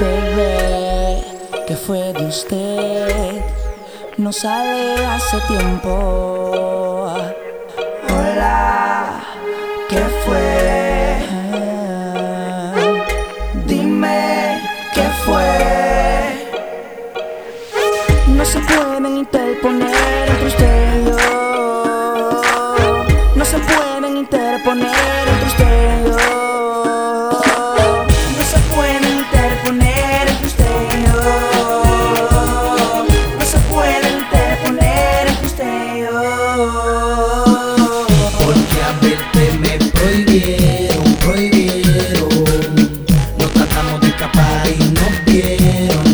Bebé, ¿qué fue de usted? No sale hace tiempo. Hola, ¿qué fue? Dime, ¿qué fue? No se pueden interponer entre usted y yo. No se pueden interponer entre usted y yo. No se pueden interponer entre usted y yo. No se pueden interponer entre usted y yo. Porque a verte me prohibieron. Nos tratamos de escapar y nos vieron.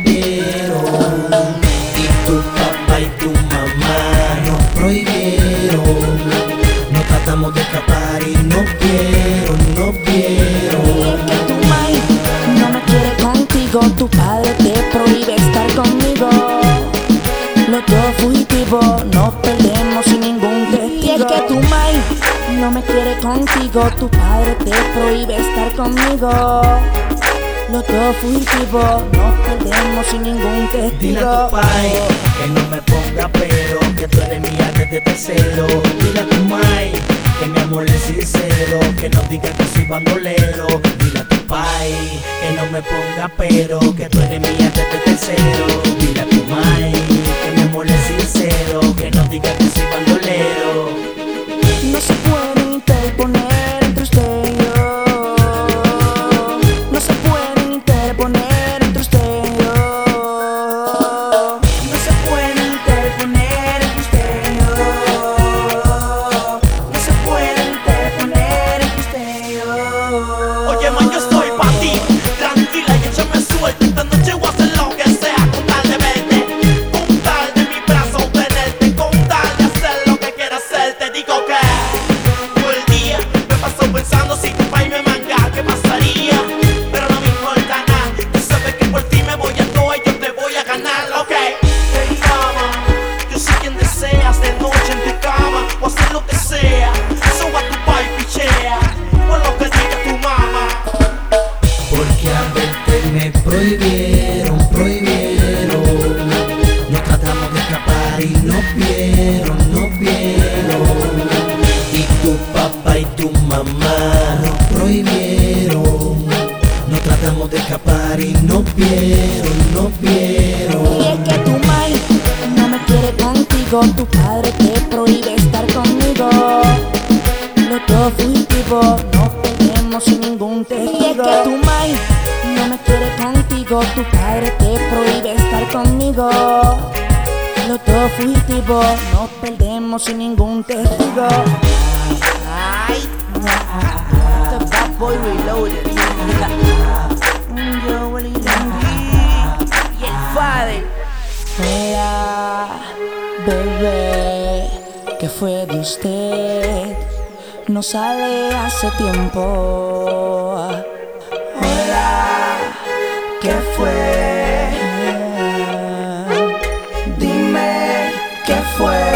Y tu papá y tu mamá nos prohibieron. Nos tratamos de escapar y nos vieron. Que tu mai no me quiere contigo, tu padre te prohíbe estar conmigo. Los dos fugitivos nos perdemos sin ningún testigo. Y es que tu mai no me quiere contigo, tu padre te prohíbe estar conmigo. Los dos fugitivos nos perdemos sin ningún testigo. Dile a tu pai que no me ponga pero, que tú eres mía desde tercero. Dile a tu mai que mi amor es sincero, que no diga que soy bandolero. Dile a tu pai que no me ponga pero, que tú eres mía desde tercero. Dile a tu mai que mi amor es sincero, que no diga que soy bandolero. No se pueden interponer entre usted y yo. No se pueden interponer entre usted y yo. No se pueden interponer entre usted y yo. No se pueden interponer entre usted y yo. Oye, man, yo estoy pa' ti, tranquila y échame suerte. Esta noche voy a hacer lo que sea con tal de verte, con tal de mi brazo tenerte, con tal de hacer lo que quiera hacer. Te digo que todo el día me paso pensando si tu país me manga, ¿qué pasaría? Pero no me importa nada, tú sabes que por ti me voy a todo y yo te voy a ganar, ok. Hey mama, yo soy quien deseas de noche en tu cama, o hacer lo que sea, suba tu país pichea, por lo que diga tu mamá. Porque a verte me prohibieron. Nos tratamos de escapar y nos vieron. Y tu papá y tu mamá nos prohibieron. Nos tratamos de escapar y nos vieron. Y es que tu mai no me quiere contigo, tu padre te prohíbe estar conmigo. Los dos fugitivos nos perdemos sin ningún testigo. Y es que tu mai no me quiere contigo, tu padre te prohíbe estar conmigo. Los dos fugitivos nos perdemos sin ningún testigo. Ay, the Bad Boy Reloaded. Yo, Willy Landy y el padre. Hola, bebé, ¿qué fue de usted? No sale hace tiempo. Hola, ¿qué fue? Dime, ¿qué fue?